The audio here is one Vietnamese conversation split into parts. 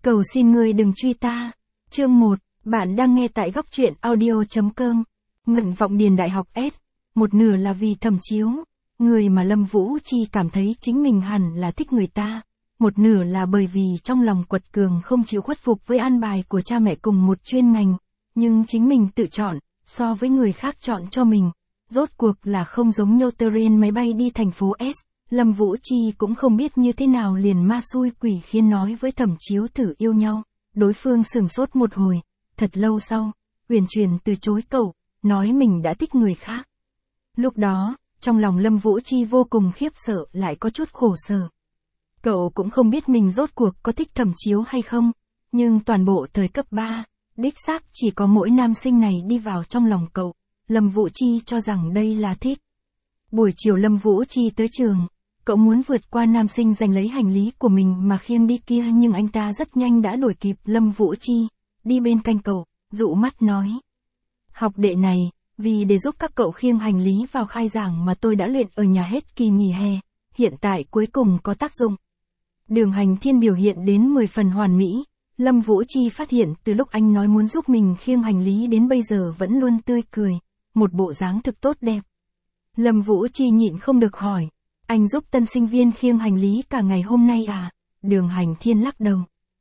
Cầu xin ngươi đừng truy ta. Chương 1, bạn đang nghe tại góc truyện audio.com. Nguyện vọng điền đại học S, một nửa là vì Thẩm Chiếu, người mà Lâm Vũ Chi cảm thấy chính mình hẳn là thích người ta, một nửa là bởi vì trong lòng quật cường không chịu khuất phục với an bài của cha mẹ cùng một chuyên ngành, nhưng chính mình tự chọn, so với người khác chọn cho mình, rốt cuộc là không giống nhau. Terrain máy bay đi thành phố S. Lâm Vũ Chi cũng không biết như thế nào liền ma xui quỷ khiến nói với Thẩm Chiếu thử yêu nhau, đối phương sửng sốt một hồi, thật lâu sau, uyển chuyển từ chối cậu, nói mình đã thích người khác. Lúc đó, trong lòng Lâm Vũ Chi vô cùng khiếp sợ lại có chút khổ sở. Cậu cũng không biết mình rốt cuộc có thích Thẩm Chiếu hay không, nhưng toàn bộ thời cấp 3, đích xác chỉ có mỗi nam sinh này đi vào trong lòng cậu, Lâm Vũ Chi cho rằng đây là thích. Buổi chiều Lâm Vũ Chi tới trường. Cậu muốn vượt qua nam sinh giành lấy hành lý của mình mà khiêng đi kia, nhưng anh ta rất nhanh đã đuổi kịp Lâm Vũ Chi, đi bên cạnh cậu, dụ mắt nói. Học đệ này, vì để giúp các cậu khiêng hành lý vào khai giảng mà tôi đã luyện ở nhà hết kỳ nghỉ hè, hiện tại cuối cùng có tác dụng. Đường Hành Thiên biểu hiện đến 10 phần hoàn mỹ, Lâm Vũ Chi phát hiện từ lúc anh nói muốn giúp mình khiêng hành lý đến bây giờ vẫn luôn tươi cười, một bộ dáng thực tốt đẹp. Lâm Vũ Chi nhịn không được hỏi. Anh giúp tân sinh viên khiêng hành lý cả ngày hôm nay à? Đường Hành Thiên lắc đầu.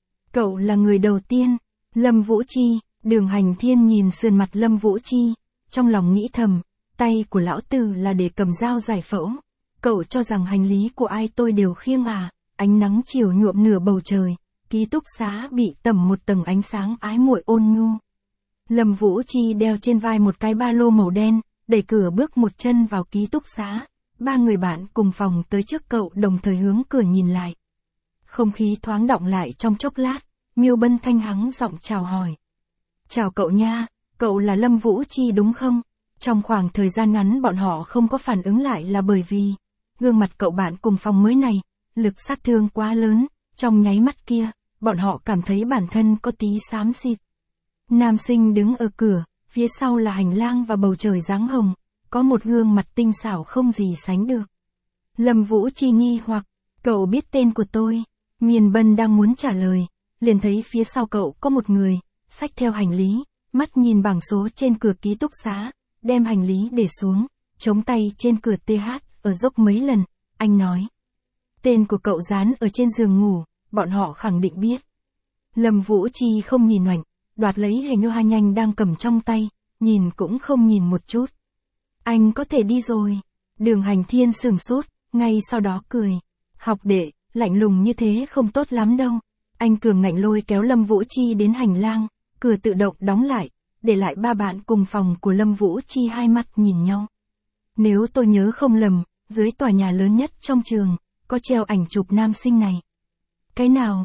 Cậu là người đầu tiên. Lâm Vũ Chi. Đường Hành Thiên nhìn sườn mặt Lâm Vũ Chi, trong lòng nghĩ thầm, tay của lão tử là để cầm dao giải phẫu. Cậu cho rằng hành lý của ai tôi đều khiêng à? Ánh nắng chiều nhuộm nửa bầu trời, ký túc xá bị tẩm một tầng ánh sáng ái muội ôn nhu. Lâm Vũ Chi đeo trên vai một cái ba lô màu đen, đẩy cửa bước một chân vào ký túc xá. Ba người bạn cùng phòng tới trước cậu đồng thời hướng cửa nhìn lại. Không khí thoáng đọng lại trong chốc lát, Miêu Bân Thanh hắng giọng chào hỏi. Chào cậu nha, cậu là Lâm Vũ Chi đúng không? Trong khoảng thời gian ngắn bọn họ không có phản ứng lại là bởi vì gương mặt cậu bạn cùng phòng mới này, lực sát thương quá lớn, trong nháy mắt kia, bọn họ cảm thấy bản thân có tí xám xịt. Nam sinh đứng ở cửa, phía sau là hành lang và bầu trời dáng hồng. Có một gương mặt tinh xảo không gì sánh được. Lâm Vũ Chi nghi hoặc, cậu biết tên của tôi. Miền Bân đang muốn trả lời, liền thấy phía sau cậu có một người, xách theo hành lý, mắt nhìn bảng số trên cửa ký túc xá, đem hành lý để xuống, chống tay trên cửa TH, ở dốc mấy lần, anh nói. Tên của cậu dán ở trên giường ngủ, bọn họ khẳng định biết. Lâm Vũ Chi không nhìn ngoảnh, đoạt lấy hình hoa nhanh đang cầm trong tay, nhìn cũng không nhìn một chút. Anh có thể đi rồi. Đường Hành Thiên sửng sốt, ngay sau đó cười. Học đệ, lạnh lùng như thế không tốt lắm đâu. Anh cường ngạnh lôi kéo Lâm Vũ Chi đến hành lang, cửa tự động đóng lại, để lại ba bạn cùng phòng của Lâm Vũ Chi hai mắt nhìn nhau. Nếu tôi nhớ không lầm, dưới tòa nhà lớn nhất trong trường, có treo ảnh chụp nam sinh này. Cái nào?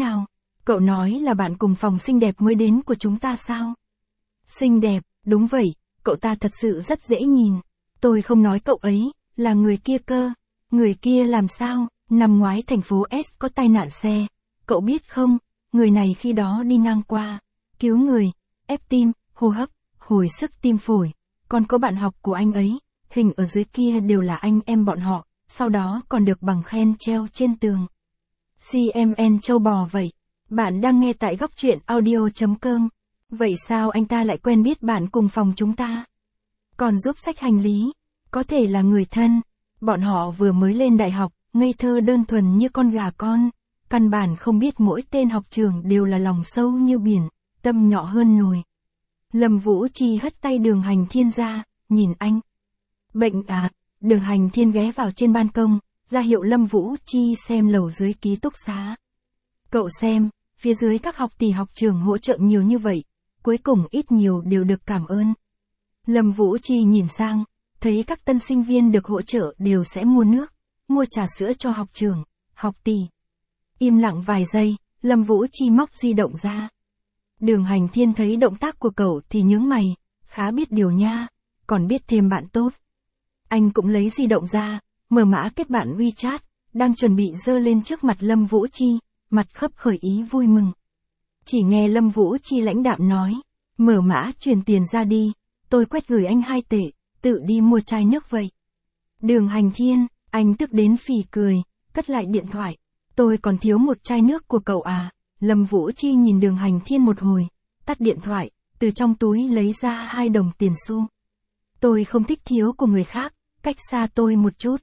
Cậu nói là bạn cùng phòng xinh đẹp mới đến của chúng ta sao? Xinh đẹp, đúng vậy. Cậu ta thật sự rất dễ nhìn. Tôi không nói cậu ấy, là người kia cơ. Người kia làm sao? Năm ngoái thành phố S có tai nạn xe. Cậu biết không, người này khi đó đi ngang qua, cứu người, ép tim, hô hấp, hồi sức tim phổi. Còn có bạn học của anh ấy, hình ở dưới kia đều là anh em bọn họ, sau đó còn được bằng khen treo trên tường. CMN châu bò vậy. Bạn đang nghe tại góc truyện audio.com. Vậy sao anh ta lại quen biết bạn cùng phòng chúng ta? Còn giúp xách hành lý, có thể là người thân. Bọn họ vừa mới lên đại học, ngây thơ đơn thuần như con gà con. Căn bản không biết mỗi tên học trường đều là lòng sâu như biển, tâm nhỏ hơn nồi. Lâm Vũ Chi hất tay Đường Hành Thiên ra, nhìn anh. Bệnh à? Đường Hành Thiên ghé vào trên ban công, ra hiệu Lâm Vũ Chi xem lầu dưới ký túc xá. Cậu xem, phía dưới các học tỷ học trường hỗ trợ nhiều như vậy. Cuối cùng ít nhiều đều được cảm ơn. Lâm Vũ Chi nhìn sang, thấy các tân sinh viên được hỗ trợ đều sẽ mua nước, mua trà sữa cho học trường, học tỷ. Im lặng vài giây, Lâm Vũ Chi móc di động ra. Đường Hành Thiên thấy động tác của cậu thì nhướng mày, khá biết điều nha, còn biết thêm bạn tốt. Anh cũng lấy di động ra, mở mã kết bạn WeChat, đang chuẩn bị giơ lên trước mặt Lâm Vũ Chi, mặt khấp khởi ý vui mừng. Chỉ nghe Lâm Vũ Chi lãnh đạm nói, mở mã truyền tiền ra đi, tôi quét gửi anh 2 tệ, tự đi mua chai nước vậy. Đường Hành Thiên, anh tức đến phì cười, cất lại điện thoại. Tôi còn thiếu một chai nước của cậu à? Lâm Vũ Chi nhìn Đường Hành Thiên một hồi, tắt điện thoại, từ trong túi lấy ra 2 đồng tiền xu. Tôi không thích thiếu của người khác, cách xa tôi một chút.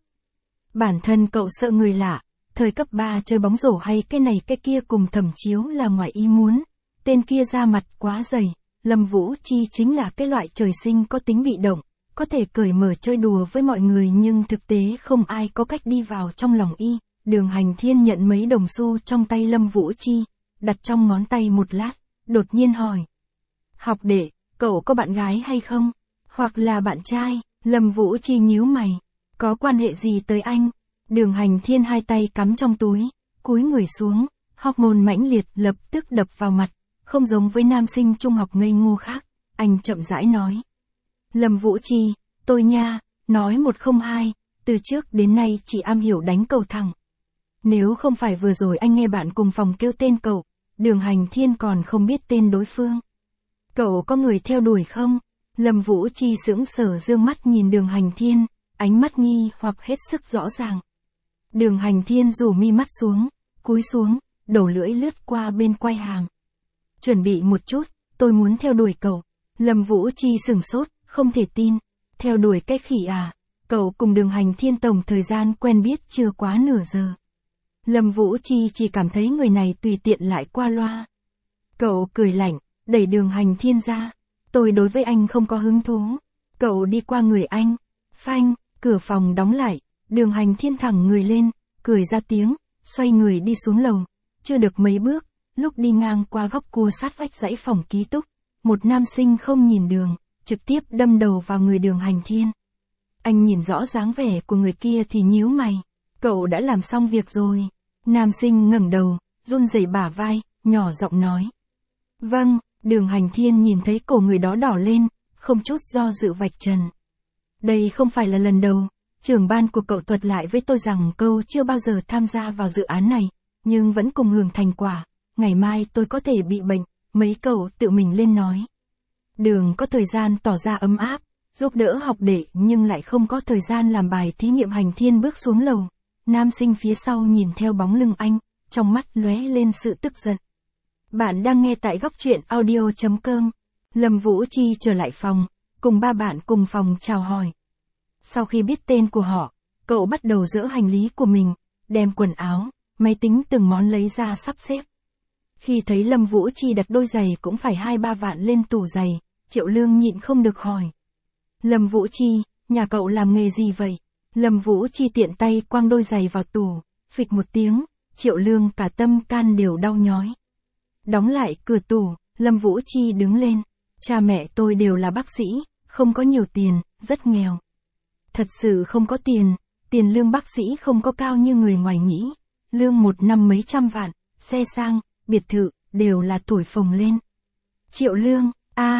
Bản thân cậu sợ người lạ, thời cấp 3 chơi bóng rổ hay cái này cái kia cùng Thẩm Chiếu là ngoài ý muốn. Tên kia ra mặt quá dày, Lâm Vũ Chi chính là cái loại trời sinh có tính bị động, có thể cởi mở chơi đùa với mọi người nhưng thực tế không ai có cách đi vào trong lòng y. Đường Hành Thiên nhận mấy đồng xu trong tay Lâm Vũ Chi, đặt trong ngón tay một lát, đột nhiên hỏi. Học đệ, cậu có bạn gái hay không? Hoặc là bạn trai? Lâm Vũ Chi nhíu mày. Có quan hệ gì tới anh? Đường Hành Thiên hai tay cắm trong túi, cúi người xuống, hormone mãnh liệt lập tức đập vào mặt, không giống với nam sinh trung học ngây ngô khác. Anh chậm rãi nói. Lâm Vũ Chi, tôi nha, nói 102, từ trước đến nay chỉ am hiểu đánh cầu thẳng. Nếu không phải vừa rồi anh nghe bạn cùng phòng kêu tên cậu, Đường Hành Thiên còn không biết tên đối phương. Cậu có người theo đuổi không? Lâm Vũ Chi sững sờ dương mắt nhìn Đường Hành Thiên, ánh mắt nghi hoặc hết sức rõ ràng. Đường Hành Thiên rủ mi mắt xuống, cúi xuống, đầu lưỡi lướt qua bên quai hàm. Chuẩn bị một chút, tôi muốn theo đuổi cậu. Lâm Vũ Chi sửng sốt, không thể tin. Theo đuổi cái khỉ à? Cậu cùng Đường Hành Thiên tổng thời gian quen biết chưa quá nửa giờ. Lâm Vũ Chi chỉ cảm thấy người này tùy tiện lại qua loa. Cậu cười lạnh, đẩy Đường Hành Thiên ra. Tôi đối với anh không có hứng thú. Cậu đi qua người anh. Phanh, cửa phòng đóng lại. Đường Hành Thiên thẳng người lên, cười ra tiếng, xoay người đi xuống lầu. Chưa được mấy bước, lúc đi ngang qua góc cua sát vách dãy phòng ký túc, một nam sinh không nhìn đường, trực tiếp đâm đầu vào người Đường Hành Thiên. Anh nhìn rõ dáng vẻ của người kia thì nhíu mày. Cậu đã làm xong việc rồi. Nam sinh ngẩng đầu, run rẩy bả vai, nhỏ giọng nói. Vâng. Đường Hành Thiên nhìn thấy cổ người đó đỏ lên, không chút do dự vạch trần. Đây không phải là lần đầu, trưởng ban của cậu thuật lại với tôi rằng cậu chưa bao giờ tham gia vào dự án này, nhưng vẫn cùng hưởng thành quả. Ngày mai tôi có thể bị bệnh, mấy cậu tự mình lên nói. Đường có thời gian tỏ ra ấm áp, giúp đỡ học đệ nhưng lại không có thời gian làm bài thí nghiệm. Hành Thiên bước xuống lầu, nam sinh phía sau nhìn theo bóng lưng anh, trong mắt lóe lên sự tức giận. Bạn đang nghe tại góc truyện audio.com. Lâm Vũ Chi trở lại phòng, cùng ba bạn cùng phòng chào hỏi. Sau khi biết tên của họ, cậu bắt đầu dỡ hành lý của mình, đem quần áo, máy tính từng món lấy ra sắp xếp. Khi thấy Lâm Vũ Chi đặt đôi giày cũng phải 2-3 vạn lên tủ giày, Triệu Lương nhịn không được hỏi. Lâm Vũ Chi, nhà cậu làm nghề gì vậy? Lâm Vũ Chi tiện tay quăng đôi giày vào tủ, phịch một tiếng, Triệu Lương cả tâm can đều đau nhói. Đóng lại cửa tủ, Lâm Vũ Chi đứng lên. Cha mẹ tôi đều là bác sĩ, không có nhiều tiền, rất nghèo. Thật sự không có tiền, tiền lương bác sĩ không có cao như người ngoài nghĩ. Lương một năm mấy trăm vạn, xe sang, biệt thự, đều là thổi phồng lên. Triệu Lương,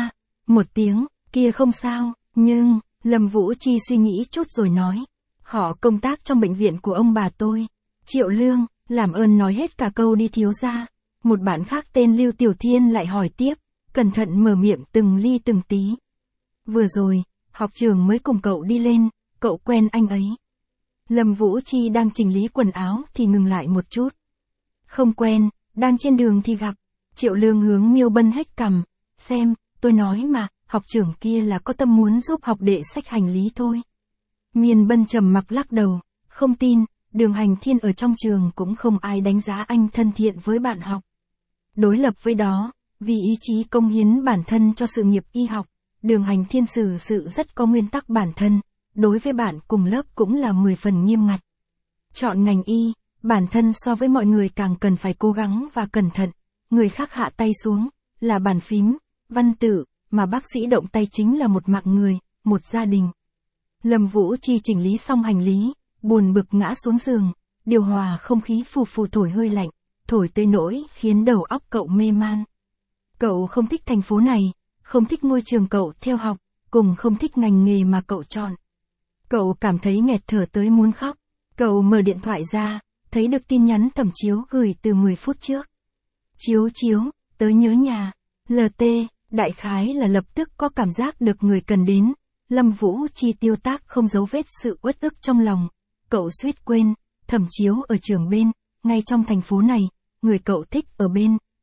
một tiếng, kia không sao, nhưng, Lâm Vũ Chi suy nghĩ chút rồi nói. Họ công tác trong bệnh viện của ông bà tôi. Triệu Lương, làm ơn nói hết cả câu đi thiếu gia. Một bạn khác tên Lưu Tiểu Thiên lại hỏi tiếp, cẩn thận mở miệng từng ly từng tí. Vừa rồi, học trường mới cùng cậu đi lên, cậu quen anh ấy. Lâm Vũ Chi đang chỉnh lý quần áo thì ngừng lại một chút. Không quen, đang trên đường thì gặp. Triệu Lương hướng Miêu Bân hếch cằm, xem, tôi nói mà, học trưởng kia là có tâm muốn giúp học đệ xách hành lý thôi. Miên Bân trầm mặc lắc đầu, không tin, Đường Hành Thiên ở trong trường cũng không ai đánh giá anh thân thiện với bạn học. Đối lập với đó, vì ý chí công hiến bản thân cho sự nghiệp y học, Đường Hành Thiên xử sự rất có nguyên tắc bản thân, đối với bạn cùng lớp cũng là 10 phần nghiêm ngặt. Chọn ngành y, bản thân so với mọi người càng cần phải cố gắng và cẩn thận, người khác hạ tay xuống, là bàn phím, văn tự, mà bác sĩ động tay chính là một mạng người, một gia đình. Lâm Vũ Chi chỉnh lý xong hành lý, buồn bực ngã xuống giường, điều hòa không khí phù phù thổi hơi lạnh, thổi tới nỗi khiến đầu óc cậu mê man. Cậu không thích thành phố này, không thích ngôi trường cậu theo học, cùng không thích ngành nghề mà cậu chọn. Cậu cảm thấy nghẹt thở tới muốn khóc. Cậu mở điện thoại ra, thấy được tin nhắn Thẩm Chiếu gửi từ 10 phút trước. Chiếu, tớ nhớ nhà. LT, đại khái là lập tức có cảm giác được người cần đến. Lâm Vũ Chi tiêu tác không giấu vết sự uất ức trong lòng. Cậu suýt quên, Thẩm Chiếu ở trường bên, ngay trong thành phố này, người cậu thích ở bên,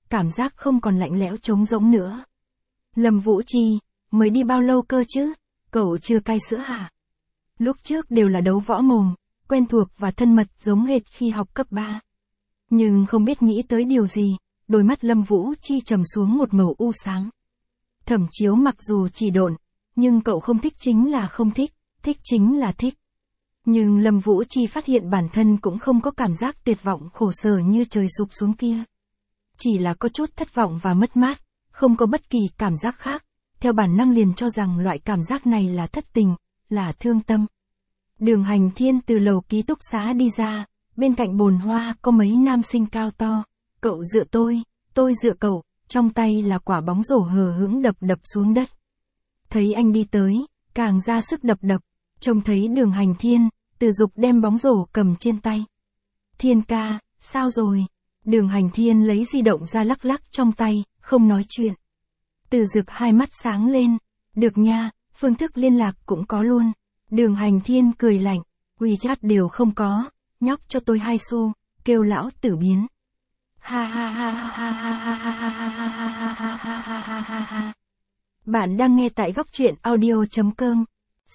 cảm giác không còn lạnh lẽo trống rỗng nữa. Lâm Vũ Chi, mới đi bao lâu cơ chứ, cậu chưa cai sữa hả? Lúc trước đều là đấu võ mồm, quen thuộc và thân mật giống hệt khi học cấp 3. Nhưng không biết nghĩ tới điều gì, đôi mắt Lâm Vũ Chi trầm xuống một màu u sáng. Thẩm Chiếu mặc dù chỉ độn, nhưng cậu không thích chính là không thích, thích chính là thích. Nhưng Lâm Vũ Chi phát hiện bản thân cũng không có cảm giác tuyệt vọng khổ sở như trời sụp xuống kia. Chỉ là có chút thất vọng và mất mát, không có bất kỳ cảm giác khác, theo bản năng liền cho rằng loại cảm giác này là thất tình, là thương tâm. Đường Hành Thiên từ lầu ký túc xá đi ra, bên cạnh bồn hoa có mấy nam sinh cao to, cậu dựa tôi dựa cậu, trong tay là quả bóng rổ hờ hững đập đập xuống đất. Thấy anh đi tới, càng ra sức đập đập, trông thấy Đường Hành Thiên, Từ Dục đem bóng rổ cầm trên tay. Thiên ca, sao rồi? Đường Hành Thiên lấy di động ra lắc lắc trong tay, không nói chuyện. Từ Dực hai mắt sáng lên, được nha, phương thức liên lạc cũng có luôn. Đường Hành Thiên cười lạnh, WeChat đều không có, nhóc cho tôi 2 xu, kêu lão tử biến. Ha ha ha ha ha ha ha ha ha ha ha ha ha ha ha. Bạn đang nghe tại góc truyện audio.com.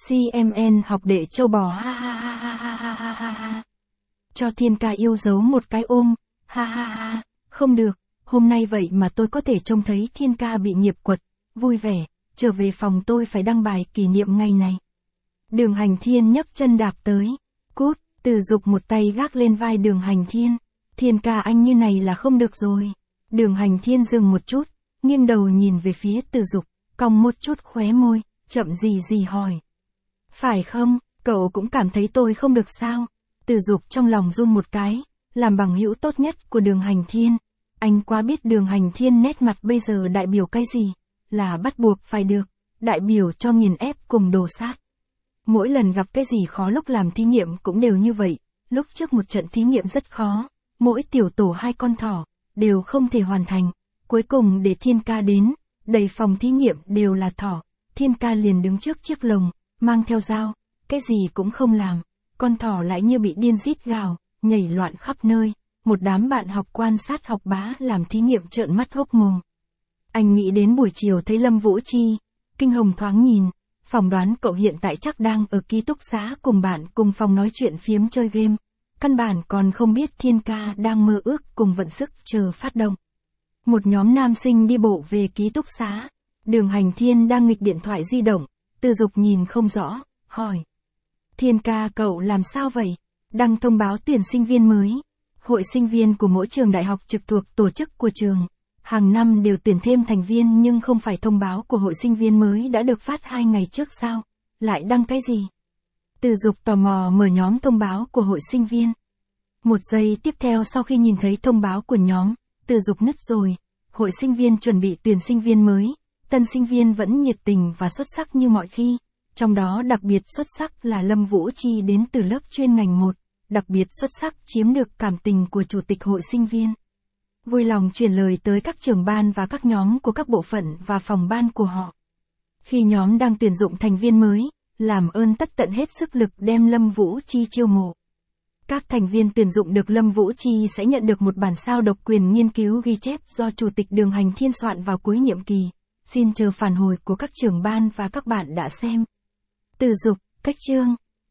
CMN học đệ châu bò ha ha ha ha ha ha ha ha ha. Cho Thiên ca yêu dấu một cái ôm, ha ha ha, không được, hôm nay vậy mà tôi có thể trông thấy Thiên ca bị nghiệp quật, vui vẻ, trở về phòng tôi phải đăng bài kỷ niệm ngày này. Đường Hành Thiên nhấc chân đạp tới, cút, Từ Dục một tay gác lên vai Đường Hành Thiên, Thiên ca anh như này là không được rồi. Đường Hành Thiên dừng một chút, nghiêng đầu nhìn về phía Từ Dục, cong một chút khóe môi, chậm gì hỏi. Phải không, cậu cũng cảm thấy tôi không được sao? Từ Dục trong lòng run một cái, làm bằng hữu tốt nhất của Đường Hành Thiên. Anh quá biết Đường Hành Thiên nét mặt bây giờ đại biểu cái gì, là bắt buộc phải được, đại biểu cho nghiền ép cùng đồ sát. Mỗi lần gặp cái gì khó lúc làm thí nghiệm cũng đều như vậy, lúc trước một trận thí nghiệm rất khó, mỗi tiểu tổ 2 con thỏ, đều không thể hoàn thành, cuối cùng để Thiên ca đến, đầy phòng thí nghiệm đều là thỏ, Thiên ca liền đứng trước chiếc lồng, mang theo dao, cái gì cũng không làm, con thỏ lại như bị điên rít gào, nhảy loạn khắp nơi, một đám bạn học quan sát học bá làm thí nghiệm trợn mắt hốc mồm. Anh nghĩ đến buổi chiều thấy Lâm Vũ Chi, kinh hồng thoáng nhìn, phỏng đoán cậu hiện tại chắc đang ở ký túc xá cùng bạn cùng phòng nói chuyện phiếm chơi game, căn bản còn không biết Thiên ca đang mơ ước cùng vận sức chờ phát động. Một nhóm nam sinh đi bộ về ký túc xá, Đường Hành Thiên đang nghịch điện thoại di động, Từ Dục nhìn không rõ, hỏi. Thiên ca cậu làm sao vậy? Đăng thông báo tuyển sinh viên mới. Hội sinh viên của mỗi trường đại học trực thuộc tổ chức của trường. Hàng năm đều tuyển thêm thành viên nhưng không phải thông báo của hội sinh viên mới đã được phát 2 ngày trước sao? Lại đăng cái gì? Từ Dục tò mò mở nhóm thông báo của hội sinh viên. Một giây tiếp theo sau khi nhìn thấy thông báo của nhóm, Từ Dục nứt rồi. Hội sinh viên chuẩn bị tuyển sinh viên mới. Tân sinh viên vẫn nhiệt tình và xuất sắc như mọi khi. Trong đó đặc biệt xuất sắc là Lâm Vũ Chi đến từ lớp chuyên ngành 1, đặc biệt xuất sắc chiếm được cảm tình của chủ tịch hội sinh viên. Vui lòng truyền lời tới các trưởng ban và các nhóm của các bộ phận và phòng ban của họ. Khi nhóm đang tuyển dụng thành viên mới, làm ơn tất tận hết sức lực đem Lâm Vũ Chi chiêu mộ. Các thành viên tuyển dụng được Lâm Vũ Chi sẽ nhận được một bản sao độc quyền nghiên cứu ghi chép do Chủ tịch Đường Hành Thiên soạn vào cuối nhiệm kỳ. Xin chờ phản hồi của các trưởng ban và các bạn đã xem. Từ Dục, cách chương.